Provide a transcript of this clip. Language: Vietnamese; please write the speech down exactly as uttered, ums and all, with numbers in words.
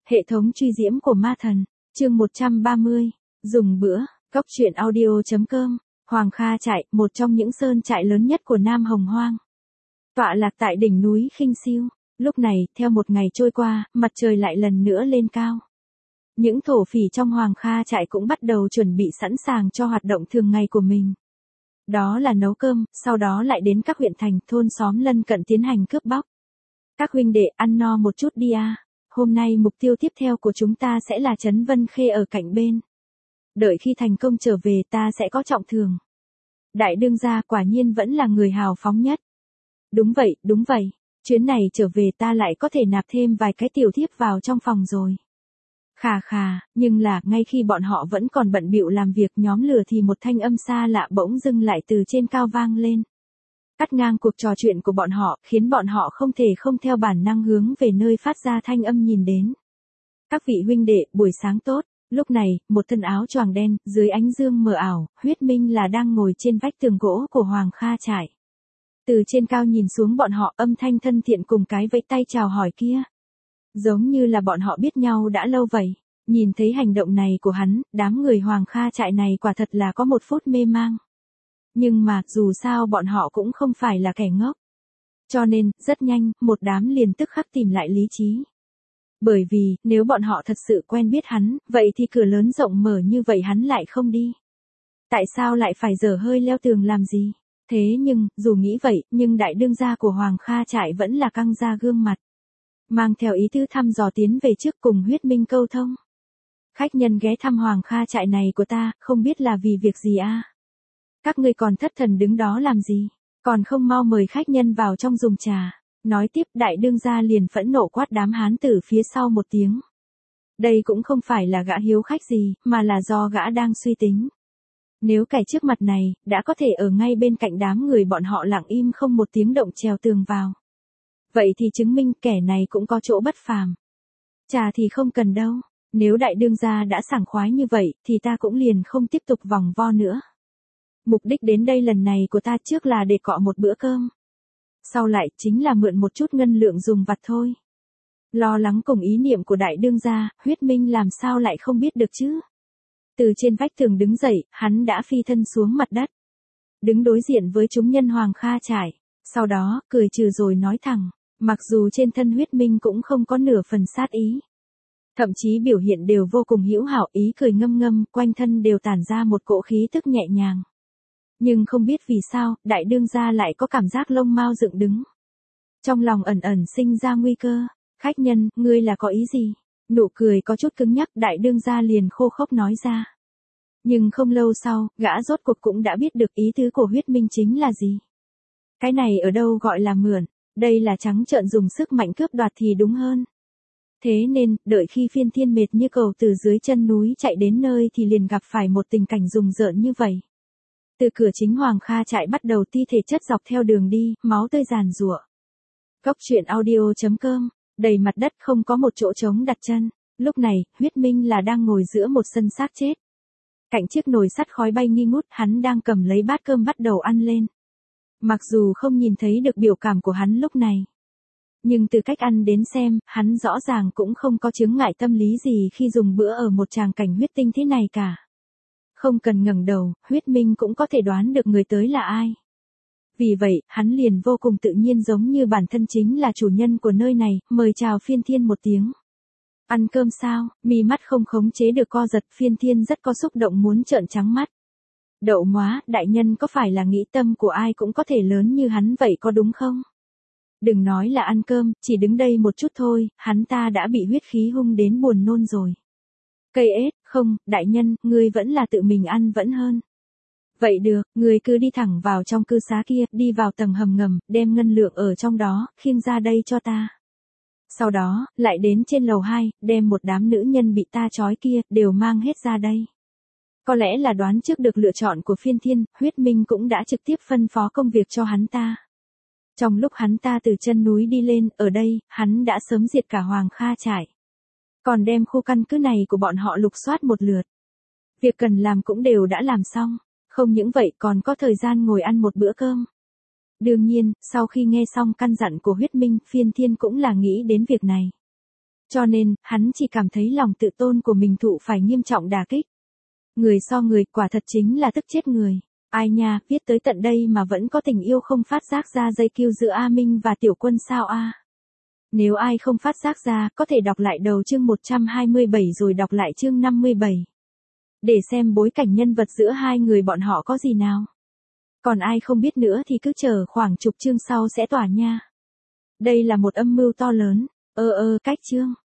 Hệ thống truy diễm của ma thần, chương một trăm ba mươi, dùng bữa, Cốc truyện audio.com, Hoàng Kha trại, một trong những sơn trại lớn nhất của Nam Hồng Hoang. Tọa lạc tại đỉnh núi Khinh Siêu, lúc này, theo một ngày trôi qua, mặt trời lại lần nữa lên cao. Những thổ phỉ trong Hoàng Kha trại cũng bắt đầu chuẩn bị sẵn sàng cho hoạt động thường ngày của mình. Đó là nấu cơm, sau đó lại đến các huyện thành, thôn xóm lân cận tiến hành cướp bóc. Các huynh đệ ăn no một chút đi à. Hôm nay mục tiêu tiếp theo của chúng ta sẽ là trấn Vân Khê ở cạnh bên. Đợi khi thành công trở về ta sẽ có trọng thưởng. Đại đương gia quả nhiên vẫn là người hào phóng nhất. Đúng vậy, đúng vậy. Chuyến này trở về ta lại có thể nạp thêm vài cái tiểu thiếp vào trong phòng rồi. Khà khà, nhưng là, ngay khi bọn họ vẫn còn bận bịu làm việc nhóm lửa thì một thanh âm xa lạ bỗng dưng lại từ trên cao vang lên. Cắt ngang cuộc trò chuyện của bọn họ, khiến bọn họ không thể không theo bản năng hướng về nơi phát ra thanh âm nhìn đến. Các vị huynh đệ, buổi sáng tốt. Lúc này, một thân áo choàng đen, dưới ánh dương mờ ảo, Huyết Minh là đang ngồi trên vách tường gỗ của Hoàng Kha trại. Từ trên cao nhìn xuống bọn họ, âm thanh thân thiện cùng cái vẫy tay chào hỏi kia. Giống như là bọn họ biết nhau đã lâu vậy. Nhìn thấy hành động này của hắn, đám người Hoàng Kha trại này quả thật là có một phút mê mang. Nhưng mà, dù sao bọn họ cũng không phải là kẻ ngốc. Cho nên, rất nhanh, một đám liền tức khắc tìm lại lý trí. Bởi vì, nếu bọn họ thật sự quen biết hắn, vậy thì cửa lớn rộng mở như vậy hắn lại không đi. Tại sao lại phải dở hơi leo tường làm gì? Thế nhưng, dù nghĩ vậy, nhưng đại đương gia của Hoàng Kha trại vẫn là căng ra gương mặt. Mang theo ý tứ thăm dò tiến về trước cùng Huyết Minh câu thông. Khách nhân ghé thăm Hoàng Kha trại này của ta, không biết là vì việc gì a? Các ngươi còn thất thần đứng đó làm gì? Còn không mau mời khách nhân vào trong dùng trà. Nói tiếp đại đương gia liền phẫn nộ quát đám hán tử phía sau một tiếng. Đây cũng không phải là gã hiếu khách gì, mà là do gã đang suy tính. Nếu kẻ trước mặt này, đã có thể ở ngay bên cạnh đám người bọn họ lặng im không một tiếng động trèo tường vào. Vậy thì chứng minh kẻ này cũng có chỗ bất phàm. Trà thì không cần đâu, nếu đại đương gia đã sảng khoái như vậy, thì ta cũng liền không tiếp tục vòng vo nữa. Mục đích đến đây lần này của ta trước là để cọ một bữa cơm. Sau lại chính là mượn một chút ngân lượng dùng vặt thôi. Lo lắng cùng ý niệm của đại đương gia, Huyết Minh làm sao lại không biết được chứ. Từ trên vách tường đứng dậy, hắn đã phi thân xuống mặt đất. Đứng đối diện với chúng nhân Hoàng Kha trại. Sau đó, cười trừ rồi nói thẳng, mặc dù trên thân Huyết Minh cũng không có nửa phần sát ý. Thậm chí biểu hiện đều vô cùng hữu hảo, ý cười ngâm ngâm, quanh thân đều tản ra một cỗ khí tức nhẹ nhàng. Nhưng không biết vì sao, đại đương gia lại có cảm giác lông mao dựng đứng. Trong lòng ẩn ẩn sinh ra nguy cơ. Khách nhân, ngươi là có ý gì? Nụ cười có chút cứng nhắc, đại đương gia liền khô khốc nói ra. Nhưng không lâu sau, gã rốt cuộc cũng đã biết được ý tứ của Huyết Minh chính là gì. Cái này ở đâu gọi là mượn, đây là trắng trợn dùng sức mạnh cướp đoạt thì đúng hơn. Thế nên, đợi khi Phiên Thiên mệt như cầu từ dưới chân núi chạy đến nơi thì liền gặp phải một tình cảnh rùng rợn như vậy. Từ cửa chính Hoàng Kha trại bắt đầu thi thể chất dọc theo đường đi, máu tươi giàn giụa. Cốc truyện audio.com, đầy mặt đất không có một chỗ trống đặt chân. Lúc này, Huyết Minh là đang ngồi giữa một sân xác chết. Cạnh chiếc nồi sắt khói bay nghi ngút, hắn đang cầm lấy bát cơm bắt đầu ăn lên. Mặc dù không nhìn thấy được biểu cảm của hắn lúc này. Nhưng từ cách ăn đến xem, hắn rõ ràng cũng không có chướng ngại tâm lý gì khi dùng bữa ở một tràng cảnh huyết tinh thế này cả. Không cần ngẩng đầu, Huyết Minh cũng có thể đoán được người tới là ai. Vì vậy, hắn liền vô cùng tự nhiên giống như bản thân chính là chủ nhân của nơi này, mời chào Phiên Thiên một tiếng. Ăn cơm sao? Mi mắt không khống chế được co giật, Phiên Thiên rất có xúc động muốn trợn trắng mắt. Đậu móa, đại nhân có phải là nghĩ tâm của ai cũng có thể lớn như hắn vậy có đúng không? Đừng nói là ăn cơm, chỉ đứng đây một chút thôi, hắn ta đã bị huyết khí hung đến buồn nôn rồi. Cây ếch, không, đại nhân, ngươi vẫn là tự mình ăn vẫn hơn. Vậy được, ngươi cứ đi thẳng vào trong cư xá kia, đi vào tầng hầm ngầm, đem ngân lượng ở trong đó, khiêng ra đây cho ta. Sau đó, lại đến trên lầu hai, đem một đám nữ nhân bị ta trói kia, đều mang hết ra đây. Có lẽ là đoán trước được lựa chọn của Phiên Thiên, Huyết Minh cũng đã trực tiếp phân phó công việc cho hắn ta. Trong lúc hắn ta từ chân núi đi lên, ở đây, hắn đã sớm diệt cả Hoàng Kha trại. Còn đem khu căn cứ này của bọn họ lục soát một lượt. Việc cần làm cũng đều đã làm xong, không những vậy còn có thời gian ngồi ăn một bữa cơm. Đương nhiên, sau khi nghe xong căn dặn của Huyết Minh, Phiên Thiên cũng là nghĩ đến việc này. Cho nên, hắn chỉ cảm thấy lòng tự tôn của mình thụ phải nghiêm trọng đả kích. Người so người quả thật chính là tức chết người. Ai nha, viết tới tận đây mà vẫn có tình yêu không phát giác ra dây kiêu giữa A Minh và Tiểu Quân sao a? Nếu ai không phát giác ra, có thể đọc lại đầu chương một trăm hai mươi bảy rồi đọc lại chương năm mươi bảy. Để xem bối cảnh nhân vật giữa hai người bọn họ có gì nào. Còn ai không biết nữa thì cứ chờ khoảng chục chương sau sẽ tỏa nha. Đây là một âm mưu to lớn. Ơ ơ cách chương.